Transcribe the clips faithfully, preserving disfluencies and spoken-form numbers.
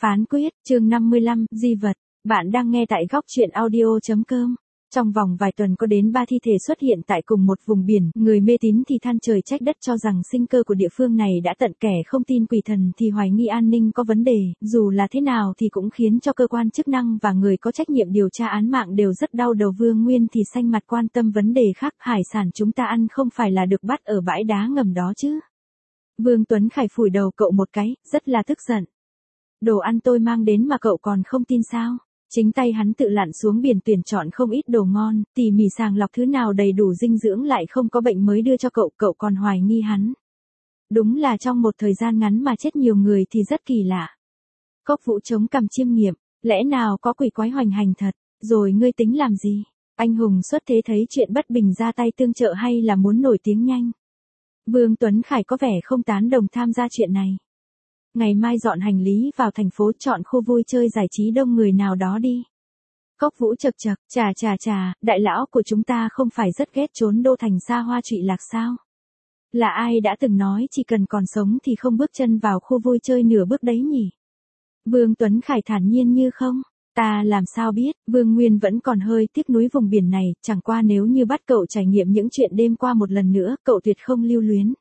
Phán quyết, chương năm mươi lăm, di vật. Bạn đang nghe tại góc truyện audio.com. Trong vòng vài tuần có đến ba thi thể xuất hiện tại cùng một vùng biển, người mê tín thì than trời trách đất cho rằng sinh cơ của địa phương này đã tận, kẻ không tin quỷ thần thì hoài nghi an ninh có vấn đề, dù là thế nào thì cũng khiến cho cơ quan chức năng và người có trách nhiệm điều tra án mạng đều rất đau đầu. Vương Nguyên thì xanh mặt quan tâm vấn đề khác, hải sản chúng ta ăn không phải là được bắt ở bãi đá ngầm đó chứ. Vương Tuấn Khải phủi đầu cậu một cái, rất là tức giận. Đồ ăn tôi mang đến mà cậu còn không tin sao? Chính tay hắn tự lặn xuống biển tuyển chọn không ít đồ ngon, tỉ mỉ sàng lọc thứ nào đầy đủ dinh dưỡng lại không có bệnh mới đưa cho cậu, cậu còn hoài nghi hắn. Đúng là trong một thời gian ngắn mà chết nhiều người thì rất kỳ lạ. Cốc Vũ chống cằm chiêm nghiệm, lẽ nào có quỷ quái hoành hành thật, rồi ngươi tính làm gì? Anh hùng xuất thế thấy chuyện bất bình ra tay tương trợ hay là muốn nổi tiếng nhanh? Vương Tuấn Khải có vẻ không tán đồng tham gia chuyện này. Ngày mai dọn hành lý vào thành phố, chọn khu vui chơi giải trí đông người nào đó đi. Cốc Vũ chậc chậc, chà chà chà, đại lão của chúng ta không phải rất ghét trốn đô thành xa hoa trụy lạc sao? Là ai đã từng nói chỉ cần còn sống thì không bước chân vào khu vui chơi nửa bước đấy nhỉ? Vương Tuấn Khải thản nhiên như không. Ta làm sao biết, Vương Nguyên vẫn còn hơi tiếc nuối vùng biển này, chẳng qua nếu như bắt cậu trải nghiệm những chuyện đêm qua một lần nữa, cậu tuyệt không lưu luyến.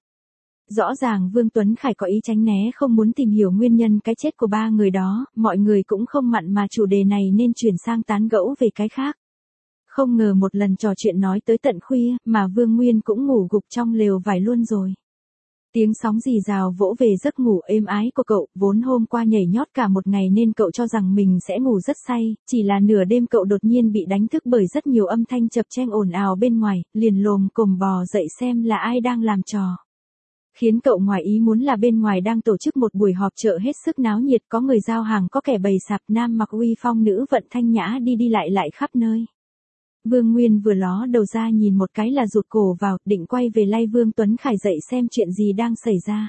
Rõ ràng Vương Tuấn Khải có ý tránh né, không muốn tìm hiểu nguyên nhân cái chết của ba người đó, mọi người cũng không mặn mà chủ đề này nên chuyển sang tán gẫu về cái khác. Không ngờ một lần trò chuyện nói tới tận khuya, mà Vương Nguyên cũng ngủ gục trong lều vải luôn rồi. Tiếng sóng rì rào vỗ về giấc ngủ êm ái của cậu, vốn hôm qua nhảy nhót cả một ngày nên cậu cho rằng mình sẽ ngủ rất say, chỉ là nửa đêm cậu đột nhiên bị đánh thức bởi rất nhiều âm thanh chập chênh ồn ào bên ngoài, liền lồm cồm bò dậy xem là ai đang làm trò. Khiến cậu ngoài ý muốn là bên ngoài đang tổ chức một buổi họp chợ hết sức náo nhiệt, có người giao hàng, có kẻ bày sạp, nam mặc uy phong, nữ vận thanh nhã đi đi lại lại khắp nơi. Vương Nguyên vừa ló đầu ra nhìn một cái là rụt cổ vào, định quay về lay Vương Tuấn Khải dậy xem chuyện gì đang xảy ra.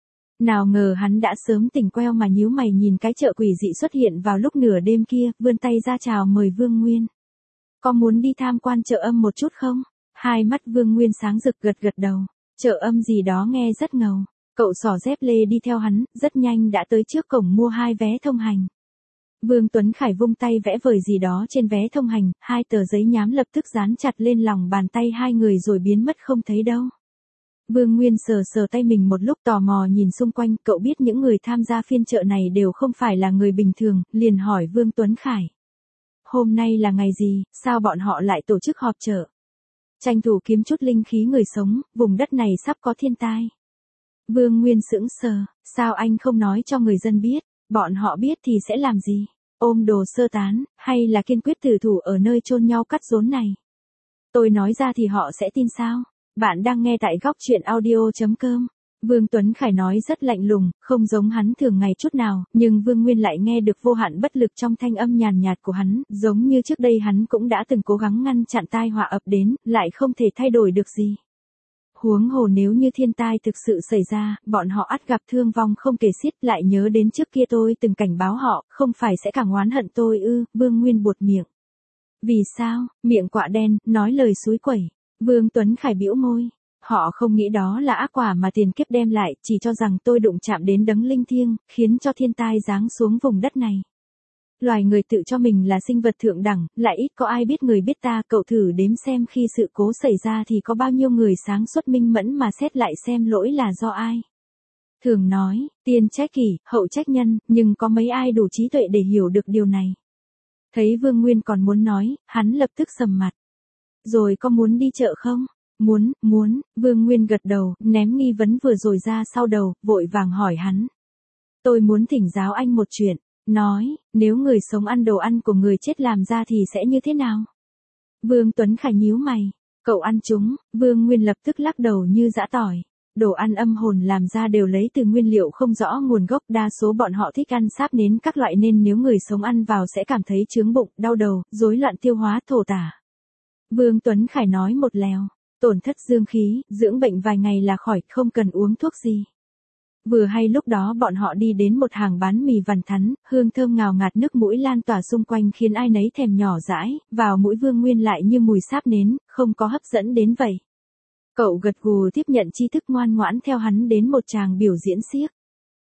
Nào ngờ hắn đã sớm tỉnh queo mà nhíu mày nhìn cái chợ quỷ dị xuất hiện vào lúc nửa đêm kia, vươn tay ra chào mời Vương Nguyên. Có muốn đi tham quan chợ âm một chút không? Hai mắt Vương Nguyên sáng rực gật gật đầu. Chợ âm gì đó nghe rất ngầu. Cậu xỏ dép lê đi theo hắn, rất nhanh đã tới trước cổng mua hai vé thông hành. Vương Tuấn Khải vung tay vẽ vời gì đó trên vé thông hành, hai tờ giấy nhám lập tức dán chặt lên lòng bàn tay hai người rồi biến mất không thấy đâu. Vương Nguyên sờ sờ tay mình một lúc, tò mò nhìn xung quanh, cậu biết những người tham gia phiên chợ này đều không phải là người bình thường, liền hỏi Vương Tuấn Khải. Hôm nay là ngày gì, sao bọn họ lại tổ chức họp chợ? Tranh thủ kiếm chút linh khí người sống, vùng đất này sắp có thiên tai. Vương Nguyên sững sờ, sao anh không nói cho người dân biết, bọn họ biết thì sẽ làm gì? Ôm đồ sơ tán, hay là kiên quyết tử thủ ở nơi chôn nhau cắt rốn này? Tôi nói ra thì họ sẽ tin sao? Bạn đang nghe tại góc truyện audio.com. Vương Tuấn Khải nói rất lạnh lùng, không giống hắn thường ngày chút nào, nhưng Vương Nguyên lại nghe được vô hạn bất lực trong thanh âm nhàn nhạt của hắn, giống như trước đây hắn cũng đã từng cố gắng ngăn chặn tai họa ập đến, lại không thể thay đổi được gì. Huống hồ nếu như thiên tai thực sự xảy ra, bọn họ ắt gặp thương vong không kể xiết, lại nhớ đến trước kia tôi từng cảnh báo họ, không phải sẽ càng oán hận tôi ư? Vương Nguyên buột miệng. Vì sao? Miệng quạ đen, nói lời suối quẩy. Vương Tuấn Khải bĩu môi. Họ không nghĩ đó là ác quả mà tiền kiếp đem lại, chỉ cho rằng tôi đụng chạm đến đấng linh thiêng, khiến cho thiên tai giáng xuống vùng đất này. Loài người tự cho mình là sinh vật thượng đẳng, lại ít có ai biết người biết ta, cậu thử đếm xem khi sự cố xảy ra thì có bao nhiêu người sáng suốt minh mẫn mà xét lại xem lỗi là do ai. Thường nói, tiên trách kỷ, hậu trách nhân, nhưng có mấy ai đủ trí tuệ để hiểu được điều này. Thấy Vương Nguyên còn muốn nói, hắn lập tức sầm mặt. Rồi có muốn đi chợ không? Muốn, muốn, Vương Nguyên gật đầu, ném nghi vấn vừa rồi ra sau đầu, vội vàng hỏi hắn. Tôi muốn thỉnh giáo anh một chuyện, nói, nếu người sống ăn đồ ăn của người chết làm ra thì sẽ như thế nào? Vương Tuấn Khải nhíu mày, cậu ăn chúng, Vương Nguyên lập tức lắc đầu như giã tỏi. Đồ ăn âm hồn làm ra đều lấy từ nguyên liệu không rõ nguồn gốc, đa số bọn họ thích ăn sáp nến các loại nên nếu người sống ăn vào sẽ cảm thấy chướng bụng, đau đầu, rối loạn tiêu hóa, thổ tả. Vương Tuấn Khải nói một lèo. Tổn thất dương khí, dưỡng bệnh vài ngày là khỏi, không cần uống thuốc gì. Vừa hay lúc đó bọn họ đi đến một hàng bán mì vằn thắn, hương thơm ngào ngạt nước mũi lan tỏa xung quanh khiến ai nấy thèm nhỏ dãi, vào mũi Vương Nguyên lại như mùi sáp nến, không có hấp dẫn đến vậy. Cậu gật gù tiếp nhận tri thức ngoan ngoãn theo hắn đến một tràng biểu diễn xiếc.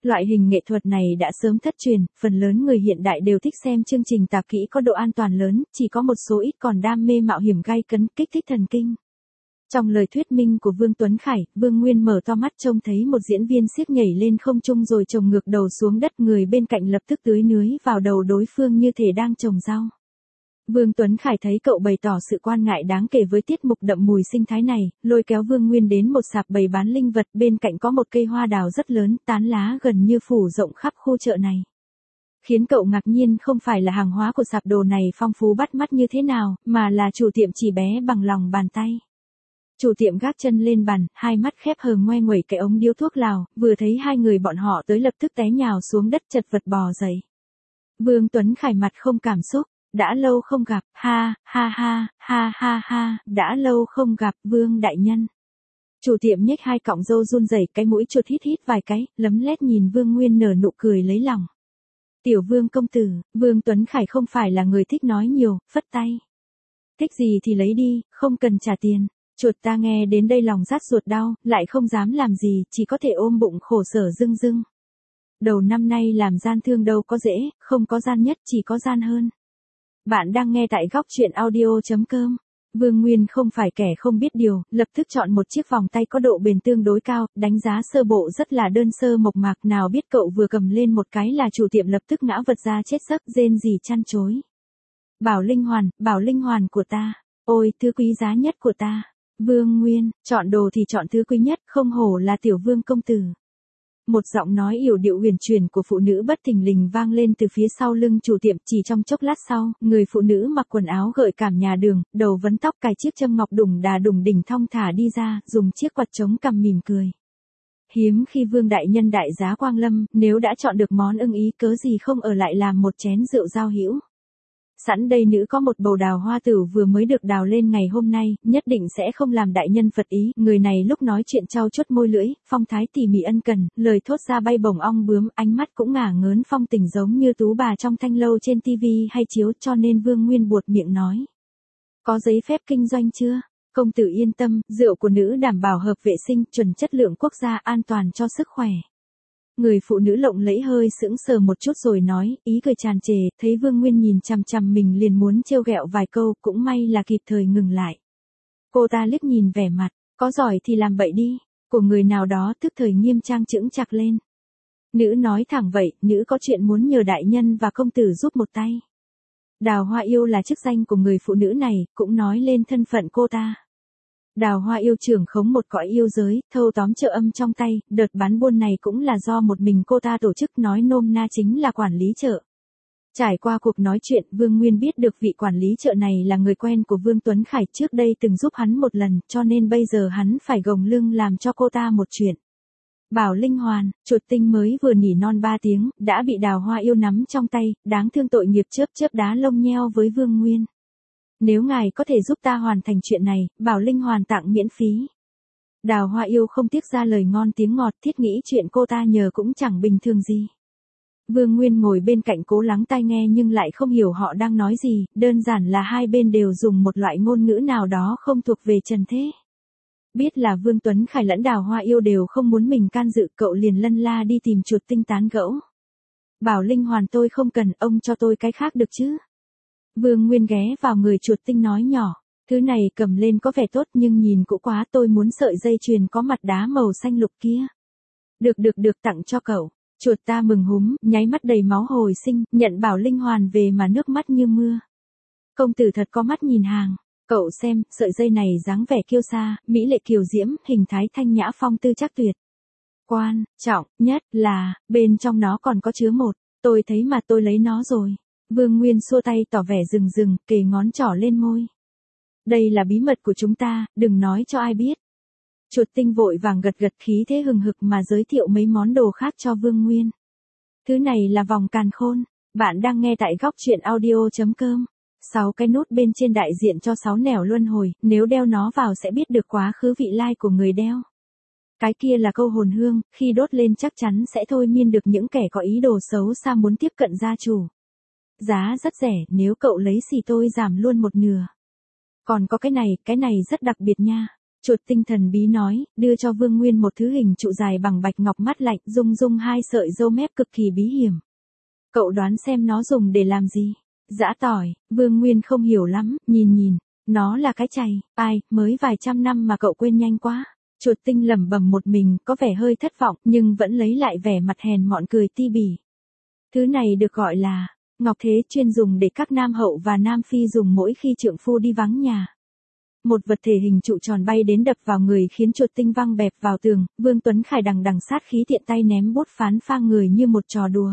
Loại hình nghệ thuật này đã sớm thất truyền, phần lớn người hiện đại đều thích xem chương trình tạp kỹ có độ an toàn lớn, chỉ có một số ít còn đam mê mạo hiểm gay cấn, kích thích thần kinh. Trong lời thuyết minh của Vương Tuấn Khải, Vương Nguyên mở to mắt trông thấy một diễn viên xiếc nhảy lên không trung rồi chồng ngược đầu xuống đất, người bên cạnh lập tức tưới nưới vào đầu đối phương như thể đang trồng rau. Vương Tuấn Khải thấy cậu bày tỏ sự quan ngại đáng kể với tiết mục đậm mùi sinh thái này, lôi kéo Vương Nguyên đến một sạp bày bán linh vật, bên cạnh có một cây hoa đào rất lớn, tán lá gần như phủ rộng khắp khu chợ này. Khiến cậu ngạc nhiên không phải là hàng hóa của sạp đồ này phong phú bắt mắt như thế nào, mà là chủ tiệm chỉ bé bằng lòng bàn tay. Chủ tiệm gác chân lên bàn, hai mắt khép hờ ngoe nguẩy cái ống điếu thuốc lào, vừa thấy hai người bọn họ tới lập tức té nhào xuống đất chật vật bò dậy. Vương Tuấn Khải mặt không cảm xúc, đã lâu không gặp, ha, ha ha, ha ha ha, đã lâu không gặp, Vương đại nhân. Chủ tiệm nhếch hai cọng râu run rẩy, cái mũi chuột hít hít vài cái, lấm lét nhìn Vương Nguyên nở nụ cười lấy lòng. Tiểu Vương công tử, Vương Tuấn Khải không phải là người thích nói nhiều, phất tay. Thích gì thì lấy đi, không cần trả tiền. Chuột ta nghe đến đây lòng rát ruột đau, lại không dám làm gì, chỉ có thể ôm bụng khổ sở dưng dưng. Đầu năm nay làm gian thương đâu có dễ, không có gian nhất chỉ có gian hơn. Bạn đang nghe tại góc truyện audio chấm com. Vương Nguyên không phải kẻ không biết điều, lập tức chọn một chiếc vòng tay có độ bền tương đối cao, đánh giá sơ bộ rất là đơn sơ mộc mạc, nào biết cậu vừa cầm lên một cái là chủ tiệm lập tức ngã vật ra chết giấc, rên rỉ chăn chối. Bảo linh hoàn, bảo linh hoàn của ta, ôi thứ quý giá nhất của ta. Vương Nguyên, chọn đồ thì chọn thứ quý nhất, không hổ là tiểu Vương công tử. Một giọng nói yểu điệu huyền chuyển của phụ nữ bất thình lình vang lên từ phía sau lưng chủ tiệm, chỉ trong chốc lát sau, người phụ nữ mặc quần áo gợi cảm nhà đường, đầu vấn tóc cài chiếc châm ngọc đùng đà đùng đỉnh thong thả đi ra, dùng chiếc quạt chống cằm mỉm cười. Hiếm khi Vương đại nhân đại giá quang lâm, nếu đã chọn được món ưng ý cớ gì không ở lại làm một chén rượu giao hữu. Sẵn đây nữ có một bầu đào hoa tử vừa mới được đào lên ngày hôm nay, nhất định sẽ không làm đại nhân phật ý. Người này lúc nói chuyện trao chuốt môi lưỡi, phong thái tỉ mỉ ân cần, lời thốt ra bay bổng ong bướm, ánh mắt cũng ngả ngớn phong tình giống như tú bà trong thanh lâu trên tivi hay chiếu, cho nên Vương Nguyên buột miệng nói. Có giấy phép kinh doanh chưa? Công tử yên tâm, rượu của nữ đảm bảo hợp vệ sinh, chuẩn chất lượng quốc gia, an toàn cho sức khỏe. Người phụ nữ lộng lẫy hơi sững sờ một chút rồi nói, ý cười tràn trề, thấy Vương Nguyên nhìn chằm chằm mình liền muốn trêu ghẹo vài câu, cũng may là kịp thời ngừng lại. Cô ta liếc nhìn vẻ mặt, có giỏi thì làm bậy đi, của người nào đó tức thời nghiêm trang chững chạc lên. Nữ nói thẳng vậy, nữ có chuyện muốn nhờ đại nhân và công tử giúp một tay. Đào Hoa Yêu là chức danh của người phụ nữ này, cũng nói lên thân phận cô ta. Đào Hoa Yêu trưởng khống một cõi yêu giới, thâu tóm chợ âm trong tay, đợt bán buôn này cũng là do một mình cô ta tổ chức, nói nôm na chính là quản lý chợ. Trải qua cuộc nói chuyện, Vương Nguyên biết được vị quản lý chợ này là người quen của Vương Tuấn Khải, trước đây từng giúp hắn một lần, cho nên bây giờ hắn phải gồng lưng làm cho cô ta một chuyện. Bảo linh hoàn, chuột tinh mới vừa nỉ non ba tiếng, đã bị Đào Hoa Yêu nắm trong tay, đáng thương tội nghiệp chớp chớp đá lông nheo với Vương Nguyên. Nếu ngài có thể giúp ta hoàn thành chuyện này, bảo linh hoàn tặng miễn phí. Đào Hoa Yêu không tiếc ra lời ngon tiếng ngọt, thiết nghĩ chuyện cô ta nhờ cũng chẳng bình thường gì. Vương Nguyên ngồi bên cạnh cố lắng tai nghe nhưng lại không hiểu họ đang nói gì, đơn giản là hai bên đều dùng một loại ngôn ngữ nào đó không thuộc về trần thế. Biết là Vương Tuấn Khải lẫn Đào Hoa Yêu đều không muốn mình can dự, cậu liền lân la đi tìm chuột tinh tán gẫu. Bảo linh hoàn tôi không cần, ông cho tôi cái khác được chứ? Vương Nguyên ghé vào người chuột tinh nói nhỏ, thứ này cầm lên có vẻ tốt nhưng nhìn cũ quá, tôi muốn sợi dây chuyền có mặt đá màu xanh lục kia. Được được được, tặng cho cậu. Chuột ta mừng húm, nháy mắt đầy máu hồi sinh, nhận bảo linh hoàn về mà nước mắt như mưa. Công tử thật có mắt nhìn hàng, cậu xem, sợi dây này dáng vẻ kiêu sa, mỹ lệ kiều diễm, hình thái thanh nhã phong tư chắc tuyệt. Quan trọng nhất là, bên trong nó còn có chứa một, tôi thấy mà tôi lấy nó rồi. Vương Nguyên xua tay tỏ vẻ rừng rừng, kề ngón trỏ lên môi. Đây là bí mật của chúng ta, đừng nói cho ai biết. Chuột tinh vội vàng gật gật, khí thế hừng hực mà giới thiệu mấy món đồ khác cho Vương Nguyên. Thứ này là vòng càn khôn, bạn đang nghe tại góc truyện audio chấm com. Sáu cái nút bên trên đại diện cho sáu nẻo luân hồi, nếu đeo nó vào sẽ biết được quá khứ vị lai của người đeo. Cái kia là câu hồn hương, khi đốt lên chắc chắn sẽ thôi miên được những kẻ có ý đồ xấu xa muốn tiếp cận gia chủ. Giá rất rẻ, nếu cậu lấy xì tôi giảm luôn một nửa. Còn có cái này, cái này rất đặc biệt nha. Chuột tinh thần bí nói, đưa cho Vương Nguyên một thứ hình trụ dài bằng bạch ngọc mắt lạnh, rung rung hai sợi râu mép cực kỳ bí hiểm. Cậu đoán xem nó dùng để làm gì? Giã tỏi. Vương Nguyên không hiểu lắm, nhìn nhìn. Nó là cái chày. Ai, mới vài trăm năm mà cậu quên nhanh quá. Chuột tinh lẩm bẩm một mình, có vẻ hơi thất vọng, nhưng vẫn lấy lại vẻ mặt hèn mọn cười ti bỉ. Thứ này được gọi là ngọc thế, chuyên dùng để các nam hậu và nam phi dùng mỗi khi trượng phu đi vắng nhà. Một vật thể hình trụ tròn bay đến đập vào người khiến chuột tinh văng bẹp vào tường, Vương Tuấn Khải đằng đằng sát khí tiện tay ném bút phán phang người như một trò đùa.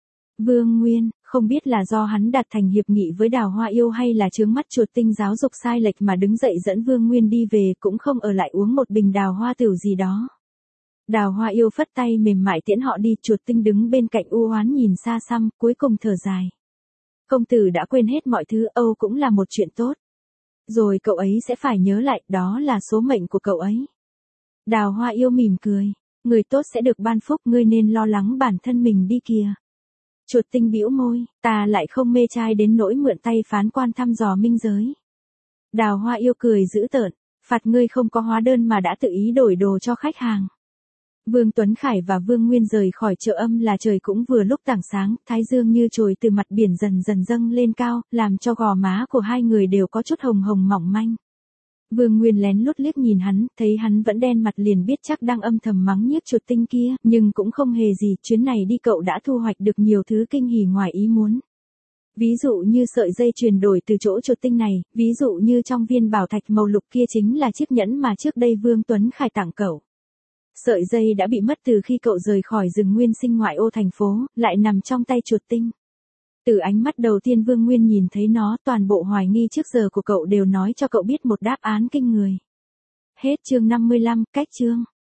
Vương Nguyên, không biết là do hắn đạt thành hiệp nghị với Đào Hoa Yêu hay là chướng mắt chuột tinh giáo dục sai lệch mà đứng dậy dẫn Vương Nguyên đi về, cũng không ở lại uống một bình đào hoa tửu gì đó. Đào Hoa Yêu phất tay mềm mại tiễn họ đi, chuột tinh đứng bên cạnh u oán nhìn xa xăm, cuối cùng thở dài. Công tử đã quên hết mọi thứ, Âu cũng là một chuyện tốt. Rồi cậu ấy sẽ phải nhớ lại, đó là số mệnh của cậu ấy. Đào Hoa Yêu mỉm cười, người tốt sẽ được ban phúc, ngươi nên lo lắng bản thân mình đi kìa. Chuột tinh bĩu môi, ta lại không mê trai đến nỗi mượn tay phán quan thăm dò minh giới. Đào Hoa Yêu cười dữ tợn, phạt ngươi không có hóa đơn mà đã tự ý đổi đồ cho khách hàng. Vương Tuấn Khải và Vương Nguyên rời khỏi chợ Âm là trời cũng vừa lúc tảng sáng, thái dương như trồi từ mặt biển dần dần dâng lên cao, làm cho gò má của hai người đều có chút hồng hồng mỏng manh. Vương Nguyên lén lút liếc nhìn hắn, thấy hắn vẫn đen mặt liền biết chắc đang âm thầm mắng nhiếc chuột tinh kia, nhưng cũng không hề gì, chuyến này đi cậu đã thu hoạch được nhiều thứ kinh hỉ ngoài ý muốn. Ví dụ như sợi dây chuyền đổi từ chỗ chuột tinh này, ví dụ như trong viên bảo thạch màu lục kia chính là chiếc nhẫn mà trước đây Vương Tuấn Khải tặng cậu. Sợi dây đã bị mất từ khi cậu rời khỏi rừng nguyên sinh ngoại ô thành phố, lại nằm trong tay chuột tinh. Từ ánh mắt đầu tiên Vương Nguyên nhìn thấy nó, toàn bộ hoài nghi trước giờ của cậu đều nói cho cậu biết một đáp án kinh người. Hết chương năm mươi lăm, cách chương.